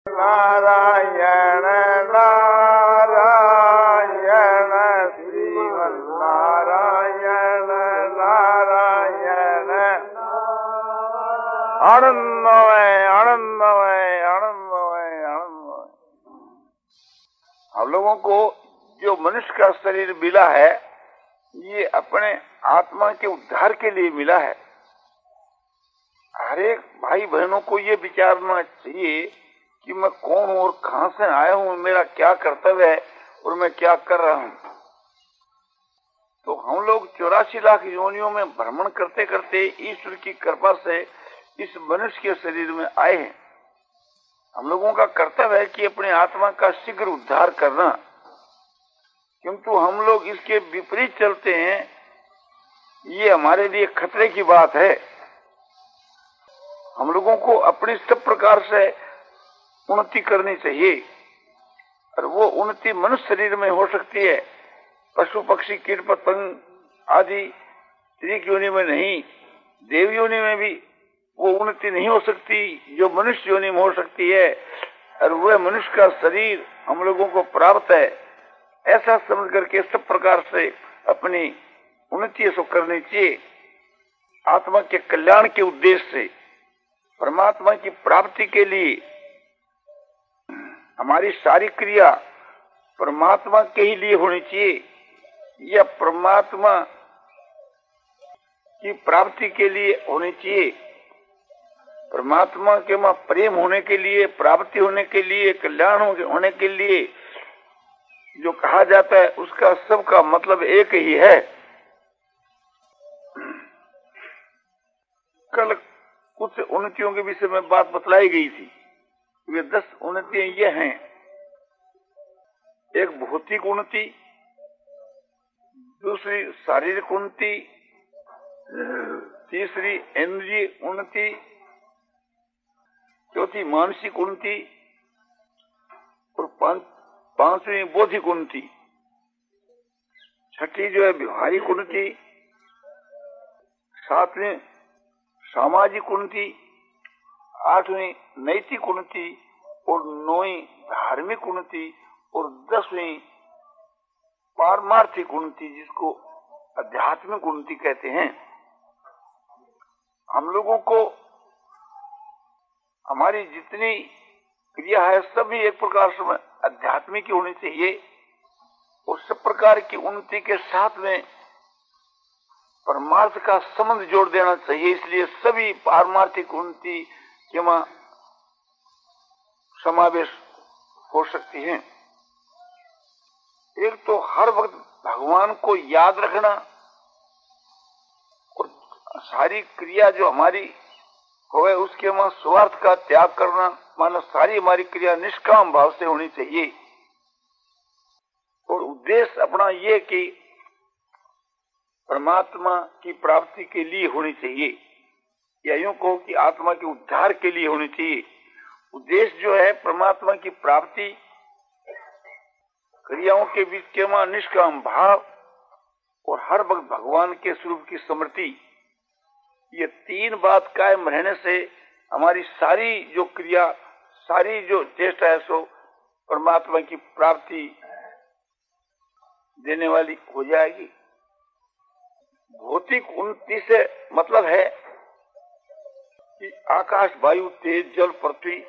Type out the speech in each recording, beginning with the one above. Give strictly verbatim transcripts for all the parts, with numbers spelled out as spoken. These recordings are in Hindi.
नारायण नारायण श्रीमन्नारायण नारायण आनंदमय आनंदमय आनंदमय आनंदमय। हम लोगों को जो मनुष्य का शरीर मिला है ये अपने आत्मा के उद्धार के लिए मिला है। हर एक भाई बहनों को ये विचारना चाहिए कि मैं कौन हूँ और कहां से आया हूँ, मेरा क्या कर्तव्य है और मैं क्या कर रहा हूँ। तो हम लोग चौरासी लाख योनियों में भ्रमण करते करते ईश्वर की कृपा से इस मनुष्य के शरीर में आए हैं। हम लोगों का कर्तव्य है कि अपने आत्मा का शीघ्र उद्धार करना, किंतु हम लोग इसके विपरीत चलते हैं। ये हमारे लिए खतरे की बात है। हम लोगों को अपनी सब प्रकार से उन्नति करनी चाहिए और वो उन्नति मनुष्य शरीर में हो सकती है। पशु पक्षी कीट पतंग आदि त्रिक योनि में नहीं, देव योनि में भी वो उन्नति नहीं हो सकती जो मनुष्य योनि में हो सकती है। और वह मनुष्य का शरीर हम लोगों को प्राप्त है, ऐसा समझ करके सब प्रकार से अपनी उन्नति ऐसा करनी चाहिए। आत्मा के कल्याण के उद्देश्य से, परमात्मा की प्राप्ति के लिए हमारी सारी क्रिया परमात्मा के ही लिए होनी चाहिए या परमात्मा की प्राप्ति के लिए होनी चाहिए। परमात्मा के में प्रेम होने के लिए, प्राप्ति होने के लिए, कल्याण होने के लिए जो कहा जाता है उसका सबका मतलब एक ही है। कल कुछ उन्नतियों के विषय में बात बतलाई गई थी। वे दस उन्नतियां ये हैं। एक भौतिक उन्नति, दूसरी शारीरिक उन्नति, तीसरी इंद्रिय उन्नति, चौथी मानसिक उन्नति और पांच पांचवी बौद्धिक उन्नति, छठी जो है व्यवहारिक उन्नति, सातवीं सामाजिक उन्नति, आठवीं नैतिक उन्नति और नौवीं धार्मिक उन्नति और दसवीं पारमार्थिक उन्नति जिसको आध्यात्मिक उन्नति कहते हैं। हम लोगों को हमारी जितनी क्रिया है सभी एक प्रकार से आध्यात्मिक की होनी चाहिए और सब प्रकार की उन्नति के साथ में परमार्थ का संबंध जोड़ देना चाहिए। इसलिए सभी पारमार्थिक उन्नति के वहां समावेश हो सकती है। एक तो हर वक्त भगवान को याद रखना और सारी क्रिया जो हमारी होवे उसके वहां स्वार्थ का त्याग करना, मानो सारी हमारी क्रिया निष्काम भाव से होनी चाहिए। और उद्देश्य अपना ये कि परमात्मा की प्राप्ति के लिए होनी चाहिए, या यूं कहो कि आत्मा के उद्धार के लिए होनी चाहिए। उद्देश्य जो है परमात्मा की प्राप्ति, क्रियाओं के बीच के वहां निष्काम भाव और हर वक्त भगवान के स्वरूप की स्मृति, ये तीन बात कायम रहने से हमारी सारी जो क्रिया, सारी जो चेष्टा है सो परमात्मा की प्राप्ति देने वाली हो जाएगी। भौतिक उन्नति से मतलब है कि आकाश, वायु, तेज, जल, पृथ्वी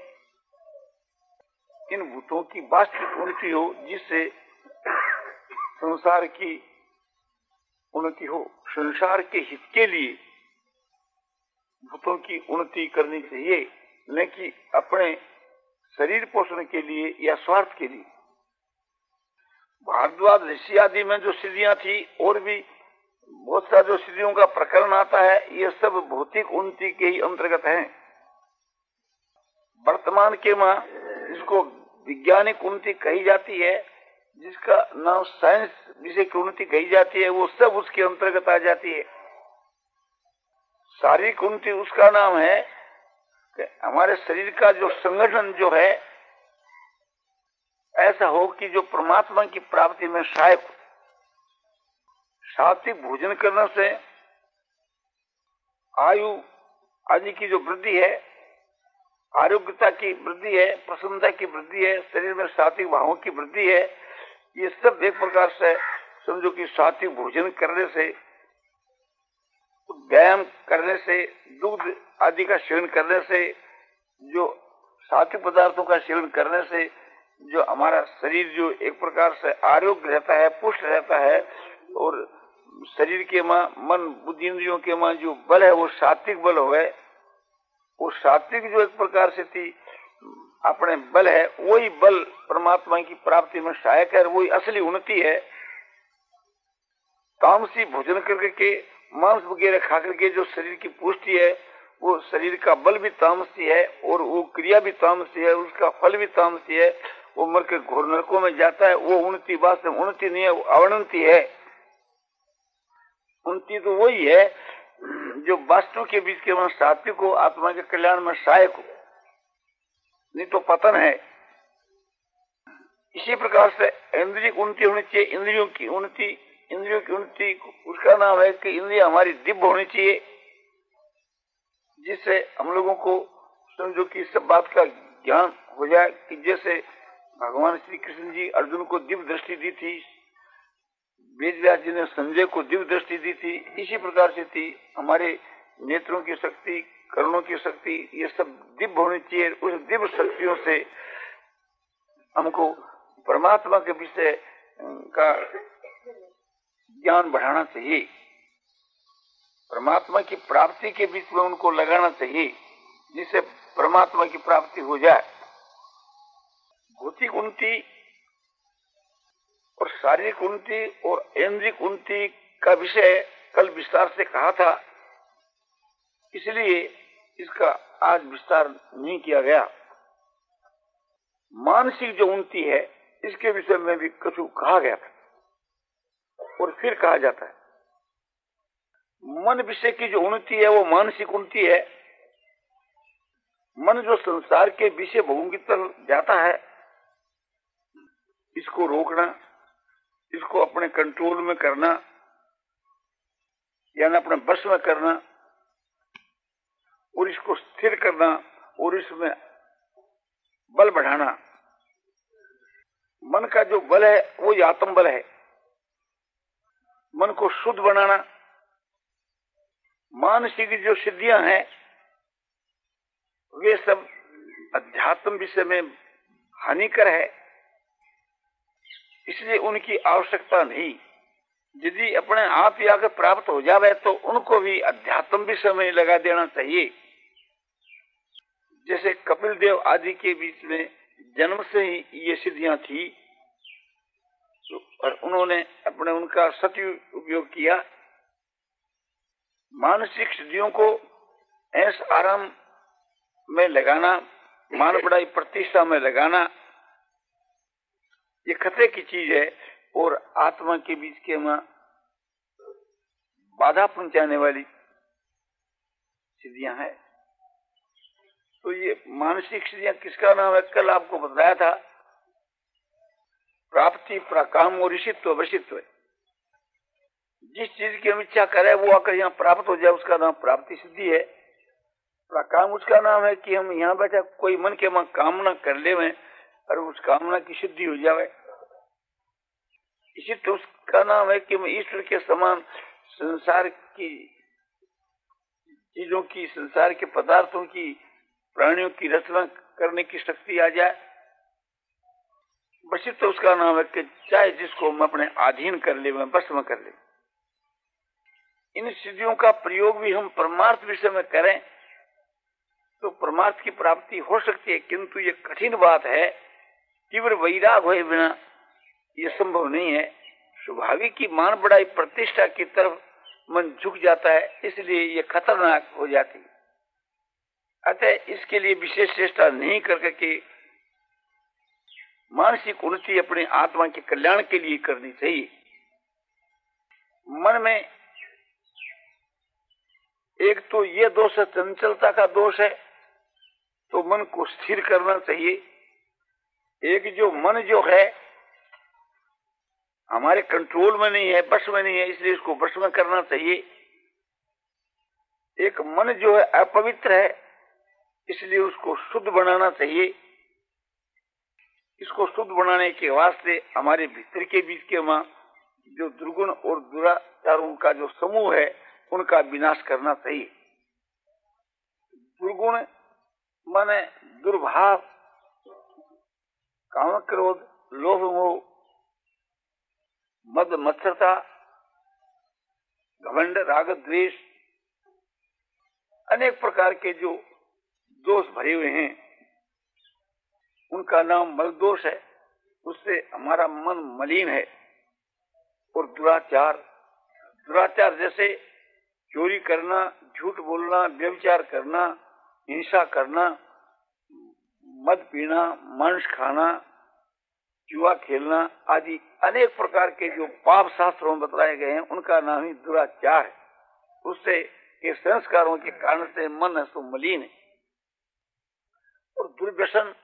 इन भूतों की वास्तविक उन्नति हो, जिससे संसार की उन्नति हो। संसार के हित के लिए भूतों की उन्नति करनी चाहिए, न कि अपने शरीर पोषण के लिए या स्वार्थ के लिए। भारद्वाज ऋषि आदि में जो सिद्धियां थी और भी बहुत सा जो सिद्धियों का प्रकरण आता है, ये सब भौतिक उन्नति के ही अंतर्गत हैं। वर्तमान के मां जिसको वैज्ञानिक उन्नति कही जाती है, जिसका नाम साइंस विषय की उन्नति कही जाती है, वो सब उसके अंतर्गत आ जाती है। शारीरिक उन्नति उसका नाम है कि हमारे शरीर का जो संगठन जो है ऐसा हो कि जो परमात्मा की प्राप्ति में सहायक हो। सात्विक भोजन करने से आयु आदि की जो वृद्धि है आरोग्यता की वृद्धि है, प्रसन्नता की वृद्धि है, शरीर में सात्विक भावों की वृद्धि है। ये सब एक प्रकार से समझो कि सात्विक भोजन करने से, व्यायाम करने से, दूध आदि का सेवन करने से, जो सात्विक पदार्थों का सेवन करने से जो हमारा शरीर जो एक प्रकार से आरोग्य रहता है, पुष्ट रहता है, और शरीर के मां, मन बुद्धि इंद्रियों के मां जो बल है वो सात्विक बल हो, वो सात्विक जो एक प्रकार से थी अपने बल है, वही बल परमात्मा की प्राप्ति में सहायक है, वही असली उन्नति है। तामसी भोजन करके के, मांस वगैरह खा करके जो शरीर की पुष्टि है, वो शरीर का बल भी तामसी है और वो क्रिया भी तामसी है, उसका फल भी तामसी है। वो मर के घोर नरकों में जाता है। वो उन्नति वास्तव में उन्नति नहीं है, वो अवनति है। उन्नति तो वही है जो वास्तु के बीच के सात्विक को आत्मा के कल्याण में सहायक हो, नहीं तो पतन है। इसी प्रकार से इंद्रिय की उन्नति होनी चाहिए। इंद्रियों की उन्नति, इंद्रियों की उन्नति उसका नाम है कि इंद्रिय हमारी दिव्य होनी चाहिए, जिससे हम लोगों को समझो कि सब बात का ज्ञान हो जाए। कि जैसे भगवान श्री कृष्ण जी अर्जुन को दिव्य दृष्टि दी थी, वेद व्यास जी ने संजय को दिव्य दृष्टि दी थी, इसी प्रकार से थी हमारे नेत्रों की शक्ति, कर्णों की शक्ति, ये सब दिव्य होनी चाहिए। उस दिव्य शक्तियों से हमको परमात्मा के विषय का ज्ञान बढ़ाना चाहिए, परमात्मा की प्राप्ति के बीच में उनको लगाना चाहिए, जिससे परमात्मा की प्राप्ति हो जाए। भौतिक उन्नति और शारीरिक उन्नति और इंद्रिय उन्नति का विषय कल विस्तार से कहा था, इसलिए इसका आज विस्तार नहीं किया गया। मानसिक जो उन्नति है इसके विषय में भी कुछ कहा गया था और फिर कहा जाता है। मन विषय की जो उन्नति है वो मानसिक उन्नति है। मन जो संसार के विषय भोगों की तरफ जाता है, इसको रोकना, इसको अपने कंट्रोल में करना, यानी अपने बस में करना और इसको स्थिर करना और इसमें बल बढ़ाना। मन का जो बल है वो आत्म बल है। मन को शुद्ध बनाना, मानसिक जो सिद्धियां हैं वे सब अध्यात्म विषय में हानिकर है, इसलिए उनकी आवश्यकता नहीं। यदि अपने आप ही आकर प्राप्त हो जावे तो उनको भी अध्यात्म विषय में लगा देना चाहिए। जैसे कपिल देव आदि के बीच में जन्म से ही ये सिद्धियां थी और उन्होंने अपने उनका सत्य उपयोग किया। मानसिक सिद्धियों को ऐश आराम में लगाना, मान बढ़ाई प्रतिष्ठा में लगाना, ये खतरे की चीज है और आत्मा के बीच के में बाधा पहुंचाने वाली सिद्धियां हैं। तो ये मानसिक सिद्धियां किसका नाम है? कल आपको बताया था, प्राप्ति, प्राकाम और ऋषित्व, वशित्व। जिस चीज की हम इच्छा करें वो आकर यहाँ प्राप्त हो जाए, उसका नाम प्राप्ति सिद्धि है। प्राकाम उसका नाम है कि हम यहाँ बैठे कोई मन के मन कामना कर ले में और उस कामना की सिद्धि हो जाए। इसी तो उसका नाम है कि मैं ईश्वर के समान संसार की चीजों की, संसार के पदार्थों की, प्राणियों की रचना करने की शक्ति आ जाए। बस तो उसका नाम है कि चाहे जिसको हम अपने अधीन कर ले, मैं बस में कर ले। इन सिद्धियों का प्रयोग भी हम परमार्थ विषय में करें तो परमार्थ की प्राप्ति हो सकती है, किंतु ये कठिन बात है। तीव्र वैराग हुए बिना ये संभव नहीं है। स्वाभाविक की मान बढ़ाई प्रतिष्ठा की तरफ मन झुक जाता है, इसलिए ये खतरनाक हो जाती है। अतः इसके लिए विशेष चेष्टा नहीं करके कि मानसिक उन्नति अपनी आत्मा के कल्याण के लिए करनी चाहिए। मन में एक तो ये दोष है, चंचलता का दोष है, तो मन को स्थिर करना चाहिए। एक जो मन जो है हमारे कंट्रोल में नहीं है, बस में नहीं है, इसलिए इसको बस में करना चाहिए। एक मन जो है अपवित्र है, इसलिए उसको शुद्ध बनाना चाहिए। इसको शुद्ध बनाने के वास्ते हमारे भीतर के बीच के मां जो दुर्गुण और दुराचारों का जो समूह है उनका विनाश करना चाहिए। दुर्गुण माने दुर्भाव, काम, क्रोध, लोभ, मोह, मद मत्सरता, घमंड, राग, द्वेष, अनेक प्रकार के जो दोष भरे हुए हैं उनका नाम मल दोष है। उससे हमारा मन मलिन है। और दुराचार, दुराचार जैसे चोरी करना, झूठ बोलना, व्यभिचार करना, हिंसा करना, मद पीना, मांस खाना, जुआ खेलना आदि अनेक प्रकार के जो पाप शास्त्रों में बतलाए गए हैं उनका नाम ही दुराचार है। उससे ये संस्कारों के कारण से मन है सो मलिन है। और दुर्व्यसन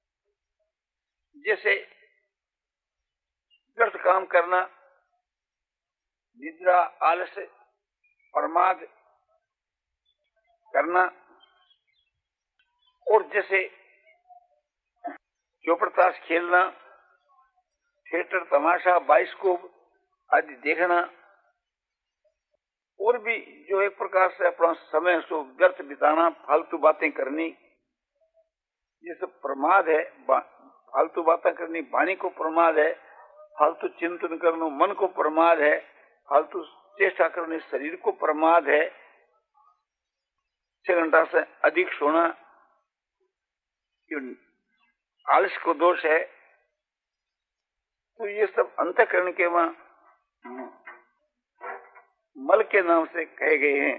जैसे व्यर्थ काम करना, निद्रा, आलस्य, प्रमाद करना, और जैसे चौपड़ताश खेलना, थिएटर, तमाशा, बाइस्कोप आदि देखना, और भी जो एक प्रकार से अपना समय सो व्यर्थ बिताना, फालतू बातें करनी, ये सब प्रमाद है। फालतू बातें करनी वाणी को प्रमाद है, फालतू चिंतन करना मन को प्रमाद है, फालतू चेष्टा करने शरीर को प्रमाद है, छह घंटा से अधिक सोना आलस को दोष है। तो ये सब अंतःकरण के वहां मल के नाम से कहे गए हैं।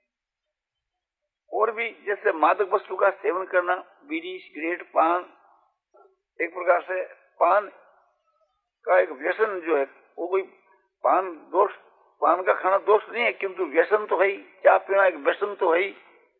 और भी जैसे मादक वस्तु का सेवन करना, बीड़ी, सिगरेट, पान, एक प्रकार से पान का एक व्यसन जो है वो कोई पान दोष, पान का खाना दोष नहीं है, किंतु व्यसन तो है ही। चाय पीना एक व्यसन तो है ही।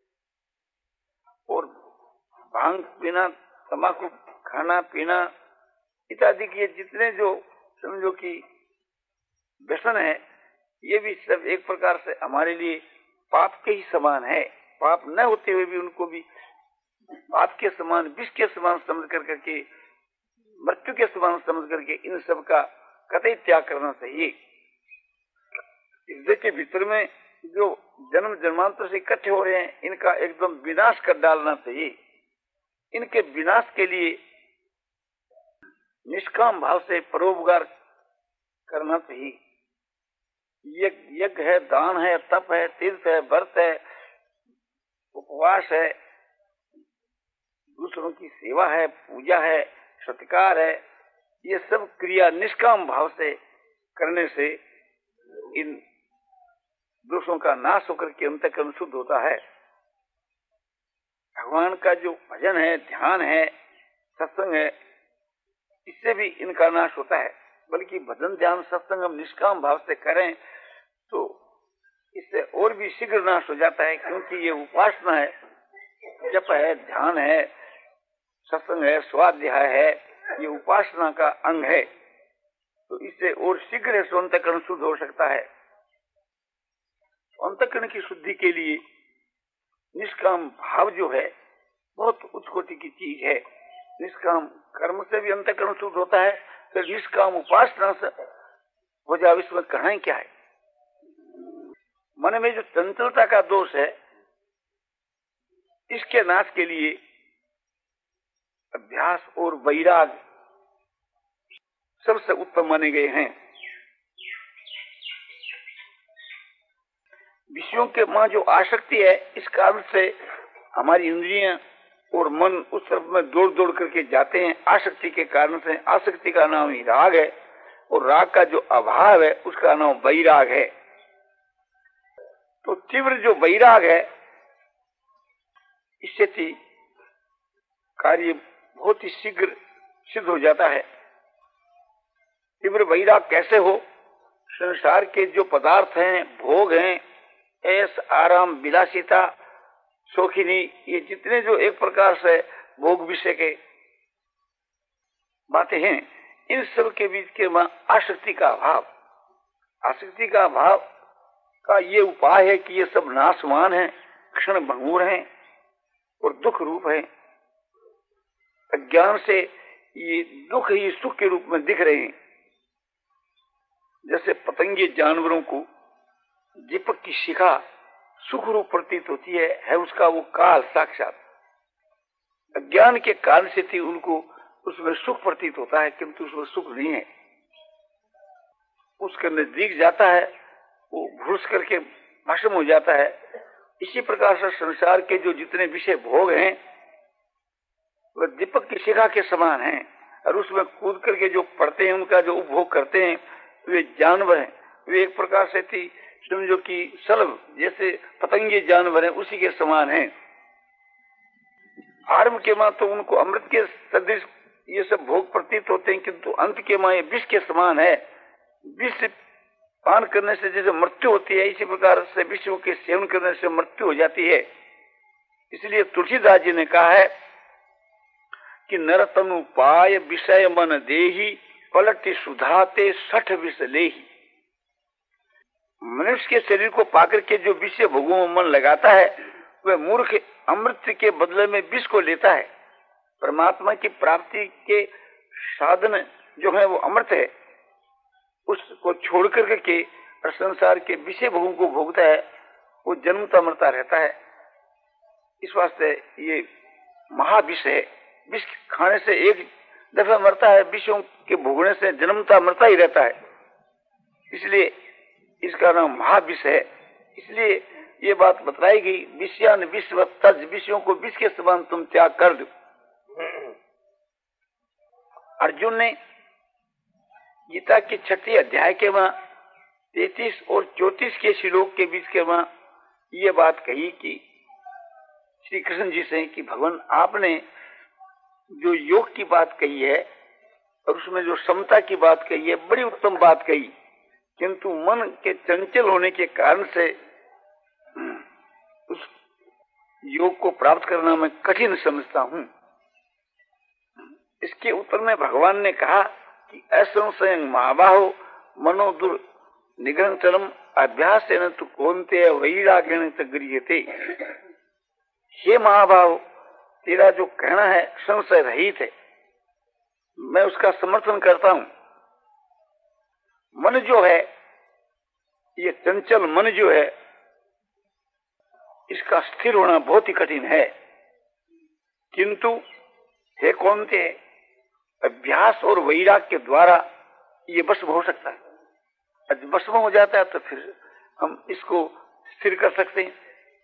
और भांग पीना, तंबाकू खाना पीना इत्यादि के जितने जो समझो कि व्यसन है ये भी सब एक प्रकार से हमारे लिए पाप के ही समान है। पाप न होते हुए भी उनको भी पाप के समान, विष के समान समझ कर करके, मृत्यु के समान समझ करके इन सब का कतई त्याग करना चाहिए। हृदय के भीतर में जो जन्म जन्मांतर से इकट्ठे हो रहे हैं इनका एकदम विनाश कर डालना चाहिए। इनके विनाश के लिए निष्काम भाव से परोपकार करना चाहिए। यज्ञ है, दान है, तप है, तीर्थ है, व्रत है, उपवास है, दूसरों की सेवा है, पूजा है, सत्कार है, ये सब क्रिया निष्काम भाव से करने से इन दोषों का नाश होकर के अंतःकरण शुद्ध होता है। भगवान का जो भजन है, ध्यान है, सत्संग है, इससे भी इनका नाश होता है। बल्कि भजन, ध्यान, सत्संग हम निष्काम भाव से करें तो इससे और भी शीघ्र नाश हो जाता है, क्योंकि ये उपासना है, जप है, ध्यान है, सत्संग है, स्वाध्याय है, ये उपासना का अंग है। तो इससे और शीघ्र अंतःकरण शुद्ध हो सकता है। अंतःकरण की शुद्धि के लिए निष्काम भाव जो है बहुत उच्च कोटि की चीज है। निष्काम कर्म से भी अंतःकरण शुद्ध होता है, फिर निष्काम उपासना से हो जाए, इसमें कहना क्या है। मन में जो चंचलता का दोष है इसके नाश के लिए अभ्यास और वैराग सबसे उत्तम माने गए हैं। विषयों के मां जो आसक्ति है इस कारण से हमारी इंद्रियां और मन उस तरफ में दौड़ दौड़ करके जाते हैं। आसक्ति के कारण से, आसक्ति का नाम ही राग है और राग का जो अभाव है उसका नाम वैराग है। तो तीव्र जो वैराग है इससे थी कार्य बहुत ही शीघ्र सिद्ध हो जाता है। तीव्र वैराग कैसे हो? संसार के जो पदार्थ हैं, भोग हैं, ऐस, आराम, विलासिता, शौकीनी, ये जितने जो एक प्रकार से भोग विषय के बातें हैं, इन सब के बीच के आसक्ति का अभाव, आसक्ति का अभाव का ये उपाय है कि ये सब नाशवान है, क्षण भंगुर हैं। और दुख रूप है। अज्ञान से ये दुख ही सुख के रूप में दिख रहे हैं। जैसे पतंगे जानवरों को दीपक की शिखा सुख रूप प्रतीत होती है, है उसका वो काल साक्षात। अज्ञान के काल से थी उनको उसमें सुख प्रतीत होता है, किंतु उसमें सुख नहीं है। उसके नजदीक जाता है वो भूस करके भस्म हो जाता है। इसी प्रकार से संसार के जो जितने विषय भोग हैं वह दीपक की शिखा के समान हैं, और उसमें कूद करके जो पड़ते हैं उनका जो उपभोग करते हैं वे जानवर हैं। वे एक प्रकार से थी समझो कि सलभ जैसे पतंगे जानवर हैं उसी के समान हैं। आरंभ के मां तो उनको अमृत के सदृश ये सब भोग प्रतीत होते हैं, किंतु अंत के मां ये विष के समान है। विष पान करने से जैसे मृत्यु होती है, इसी प्रकार से विषयों के सेवन करने से मृत्यु हो जाती है। इसलिए तुलसीदास जी ने कहा है कि नरतनु पाय विषय मन देही पलटि सुधाते सठ विष लेही। मनुष्य के शरीर को पाकर के जो विषय भोगों में मन लगाता है वह मूर्ख अमृत के बदले में विष को लेता है। परमात्मा की प्राप्ति के साधन जो है वो अमृत है, उसको छोड़ कर के संसार के विषय भोगों को भोगता है, वो जन्मता मरता रहता है। इस वास्ते ये महाविष है। विष खाने से एक दफा मरता है, विषयों के भोगने से जन्मता मरता ही रहता है। इसलिए इसका नाम महाविष है। इसलिए ये बात बतलाई गई, विषयान विश्व तज, विषयों को विष के समान तुम त्याग कर दो। अर्जुन ने गीता के छठी अध्याय के वहां तैतीस और चौतीस के श्लोक के बीच के वहां ये बात कही कि श्री कृष्ण जी से कि भगवान आपने जो योग की बात कही है और उसमें जो समता की बात कही है बड़ी उत्तम बात कही, किंतु मन के चंचल होने के कारण से उस योग को प्राप्त करना मैं कठिन समझता हूं। इसके उत्तर में भगवान ने कहा कि असंशय महाबाहो मनोदुर निग्रह चरम अभ्यास न तो कौनते वैराग्यण गृह्यते। हे महाभाव, तेरा जो कहना है संशय रहित है, मैं उसका समर्थन करता हूं। मन जो है, ये चंचल मन जो है, इसका स्थिर होना बहुत ही कठिन है, किंतु हे कौनते अभ्यास और वैराग के द्वारा ये भस्म हो सकता है। जब भस्म हो जाता है तो फिर हम इसको स्थिर कर सकते हैं।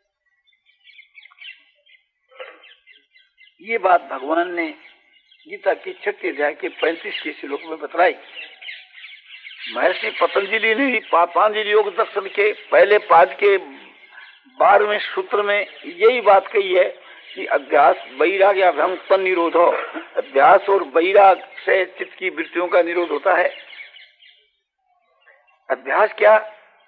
ये बात भगवान ने गीता की छठी अध्याय के पैंतीस के श्लोक में बतलाई। महर्षि पतंजलि ने पातंजलि योग दर्शन के पहले पाद के बारहवें सूत्र में यही बात कही है कि अभ्यास वैराग या भ्रम तन निरोध हो। अभ्यास और वैराग से चित्त की वृत्तियों का निरोध होता है। अभ्यास क्या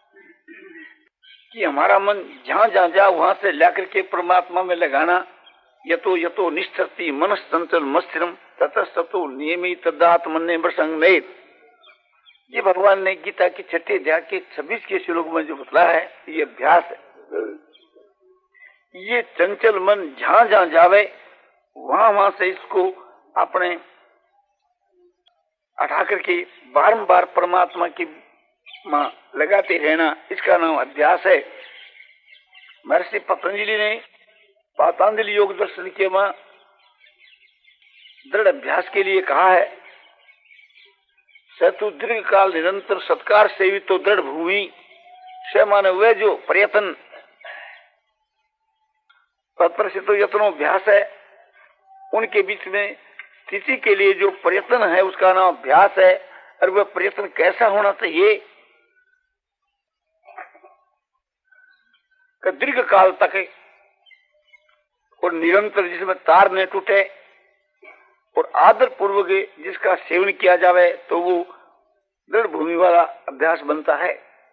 कि हमारा मन जहां जहां जा वहां से लेकर के परमात्मा में लगाना। यतो यतो निष्ठति मनस चंचल मस्थिरम ततस्ततो नियमित तदात्मने प्रसंगमेत। ये भगवान ने गीता की छठे अध्याय के छब्बीस के श्लोक में जो बतलाया है, ये अभ्यास है। ये चंचल मन जहां जहां जावे वहां वहां से इसको अपने हटा करके बारंबार परमात्मा की मां लगाते रहना, इसका नाम अभ्यास है। महर्षि पतंजलि ने पातंजलि योग दर्शन के मां दृढ़ अभ्यास के लिए कहा है, सतु दीर्घ काल निरंतर सत्कार सेवित तो दृढ़ भूमि से माने वे जो प्रयत्न तत्पर से तो यत्नोभ्यास है, उनके बीच में स्थिति के लिए जो प्रयत्न है उसका नाम अभ्यास है। और वह प्रयत्न कैसा होना चाहिए कि दीर्घ काल तक और निरंतर, जिसमें तार न टूटे और आदर पूर्वक जिसका सेवन किया जावे तो वो दृढ़ भूमि वाला अभ्यास बनता है।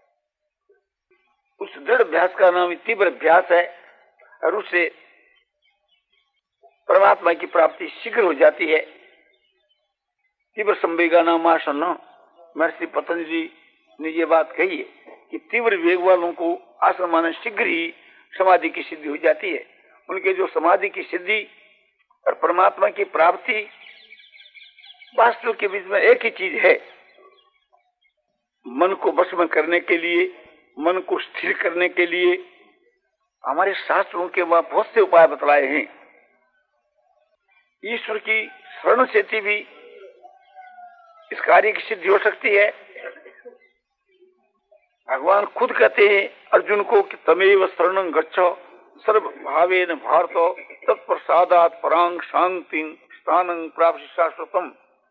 उस दृढ़ अभ्यास का नाम तीव्र अभ्यास है और उससे परमात्मा की प्राप्ति शीघ्र हो जाती है। तीव्र संवेगा नाम आसन्न। महर्षि पतंजलि ने ये बात कही है कि तीव्र वेग वालों को आसन माने शीघ्र ही समाधि की सिद्धि हो जाती है। उनके जो समाधि की सिद्धि और परमात्मा की प्राप्ति, वास्तव के बीच में एक ही चीज है। मन को वश में करने के लिए, मन को स्थिर करने के लिए हमारे शास्त्रों के वहां बहुत से उपाय बतलाए हैं। ईश्वर की शरण से भी इस कार्य की सिद्धि हो सकती है। भगवान खुद कहते हैं अर्जुन को कि तमेव शरणं गच्छ सर्व भावेन भारतो तत्प्रसादात् परां शांतिं स्थानं प्राप्स्यसि शाश्वतम्।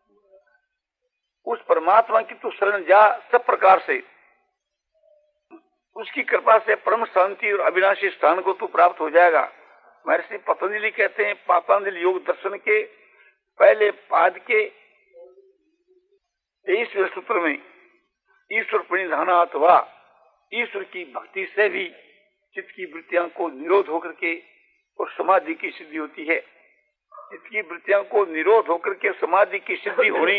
उस परमात्मा की तू शरण जा सब प्रकार से, उसकी कृपा से परम शांति और अविनाशी स्थान को तू प्राप्त हो जाएगा। महर्षि पतंजलि कहते हैं पातंजलि योग दर्शन के पहले पाद के तेईसवें सूत्र में, ईश्वर प्रणिधानात् वा, ईश्वर की भक्ति से भी चित्त की वृत्तियों को निरोध होकर के और समाधि की सिद्धि होती है। चित्त की वृत्तियों को निरोध होकर के समाधि की सिद्धि होनी,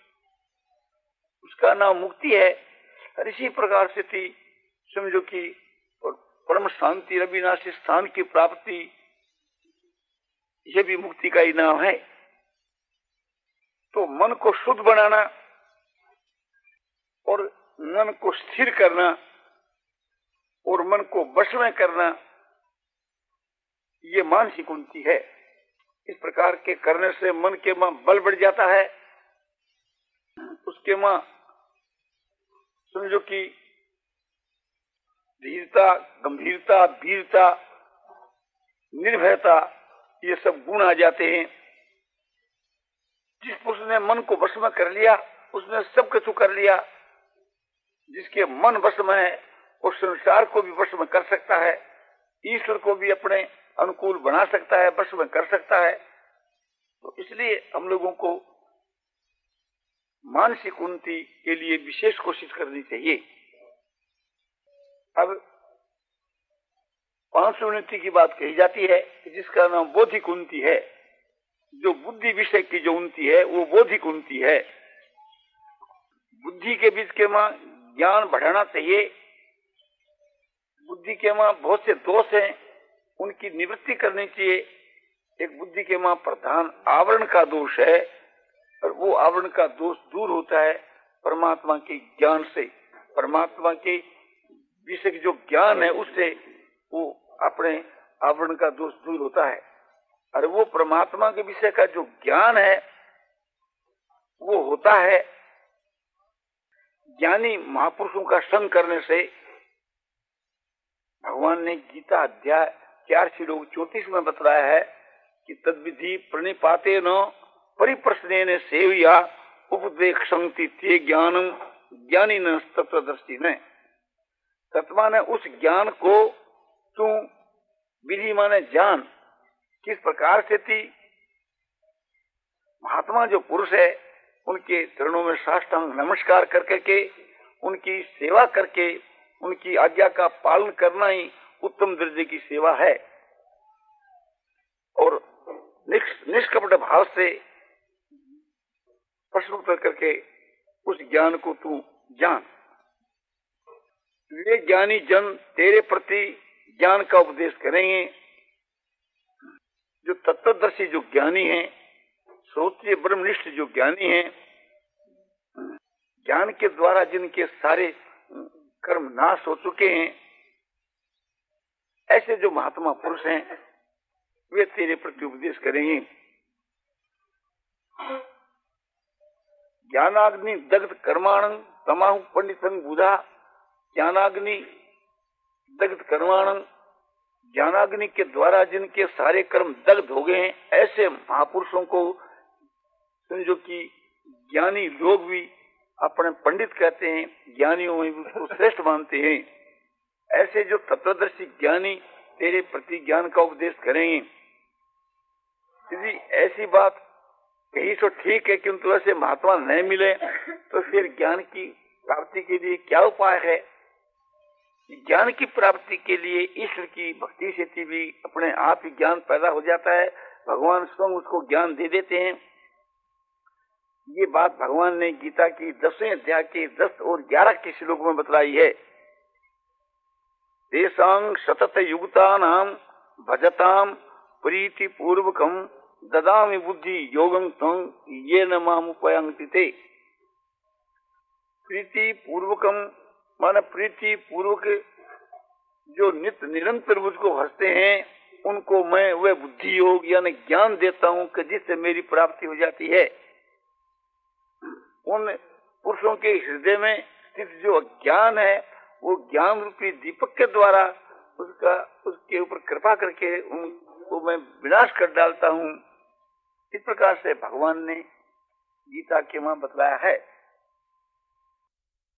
उसका नाम मुक्ति है। और इसी प्रकार से थी समझो कि परम शांति अविनाशी स्थान की प्राप्ति, यह भी मुक्ति का ही नाम है। तो मन को शुद्ध बनाना और मन को स्थिर करना और मन को वश में करना, ये मानसिक उन्नति है। इस प्रकार के करने से मन के मां बल बढ़ जाता है, उसके मां समझो कि धीरता, गंभीरता, वीरता, निर्भयता, ये सब गुण आ जाते हैं। जिस पुरुष ने मन को वश में कर लिया उसने सब कुछ कर लिया। जिसके मन वश में है वो संसार को भी वश में कर सकता है, ईश्वर को भी अपने अनुकूल बना सकता है, वश में कर सकता है। तो इसलिए हम लोगों को मानसिक उन्नति के लिए विशेष कोशिश करनी चाहिए। अब पांचवी उन्नति की बात कही जाती है जिसका नाम बौद्धिक उन्नति है। जो बुद्धि विषय की जो उन्नति है वो बौद्धिक उन्नति है। बुद्धि के बीच के मां ज्ञान बढ़ाना चाहिए। बुद्धि के मां बहुत से दोष हैं, उनकी निवृत्ति करनी चाहिए। एक बुद्धि के मां प्रधान आवरण का दोष है और वो आवरण का दोष दूर होता है परमात्मा के ज्ञान से। परमात्मा के विषय जो ज्ञान है उससे वो अपने आवरण का दोष दूर होता है। और वो परमात्मा के विषय का जो ज्ञान है वो होता है ज्ञानी महापुरुषों का संग करने से। भगवान ने गीता अध्याय चार श्लोक चौतीस में बतलाया है कि तद्विधि प्रणिपाते न परिप्रश्नेन सेवया उपदेक्षन्ति ते ज्ञानम ज्ञानी न तत्वदर्शी ने। तत्वा ने उस ज्ञान को तू विधि माने जान किस प्रकार से थी। महात्मा जो पुरुष है उनके चरणों में साष्टांग नमस्कार कर करके उनकी सेवा करके उनकी आज्ञा का पालन करना ही उत्तम दर्जे की सेवा है। और निष्कपट भाव से प्रश्न उत्तर करके उस ज्ञान को तू जान। वे ज्ञानी जन तेरे प्रति ज्ञान का उपदेश करेंगे। जो तत्वदर्शी जो ज्ञानी हैं, श्रोत्रिय ब्रह्मनिष्ठ जो ज्ञानी हैं, ज्ञान के द्वारा जिनके सारे कर्म नाश हो चुके हैं, ऐसे जो महात्मा पुरुष हैं वे तेरे प्रति उपदेश करेंगे। ज्ञानाग्नि दग्ध कर्माणं तमाहु पंडितं बुधा। ज्ञानाग्नि दग्ध कर्माणं, ज्ञानाग्नि के द्वारा जिनके सारे कर्म दग्ध हो गए हैं, ऐसे महापुरुषों को समझो कि ज्ञानी लोग भी अपने पंडित कहते हैं, ज्ञानियों में भी उसको श्रेष्ठ मानते हैं। ऐसे जो तत्वदर्शी ज्ञानी तेरे प्रति ज्ञान का उपदेश करेंगे। यदि ऐसी बात कही तो ठीक है, किंतु ऐसे महात्मा नहीं मिले तो फिर ज्ञान की प्राप्ति के लिए क्या उपाय है। ज्ञान की प्राप्ति के लिए ईश्वर की भक्ति से भी अपने आप ही ज्ञान पैदा हो जाता है। भगवान स्वयं उसको ज्ञान दे देते हैं। ये बात भगवान ने गीता की दसवें अध्याय के दस और ग्यारह के श्लोक में बतलाई है। तेषां सतत युक्तानां भजताम प्रीति पूर्वकम ददामि बुद्धि योगं तं ये न माम उपयांति ते। प्रीति पूर्वकम माने प्रीति पूर्वक जो नित्य निरंतर मुझको हंसते हैं उनको मैं वह बुद्धि योग यानी ज्ञान देता हूं कि जिससे मेरी प्राप्ति हो जाती है। उन पुरुषों के हृदय में स्थित जो ज्ञान है वो ज्ञान रूपी दीपक के द्वारा उसका उसके ऊपर कृपा करके उनको मैं विनाश कर डालता हूं। इस प्रकार से भगवान ने गीता के वहां बतलाया है।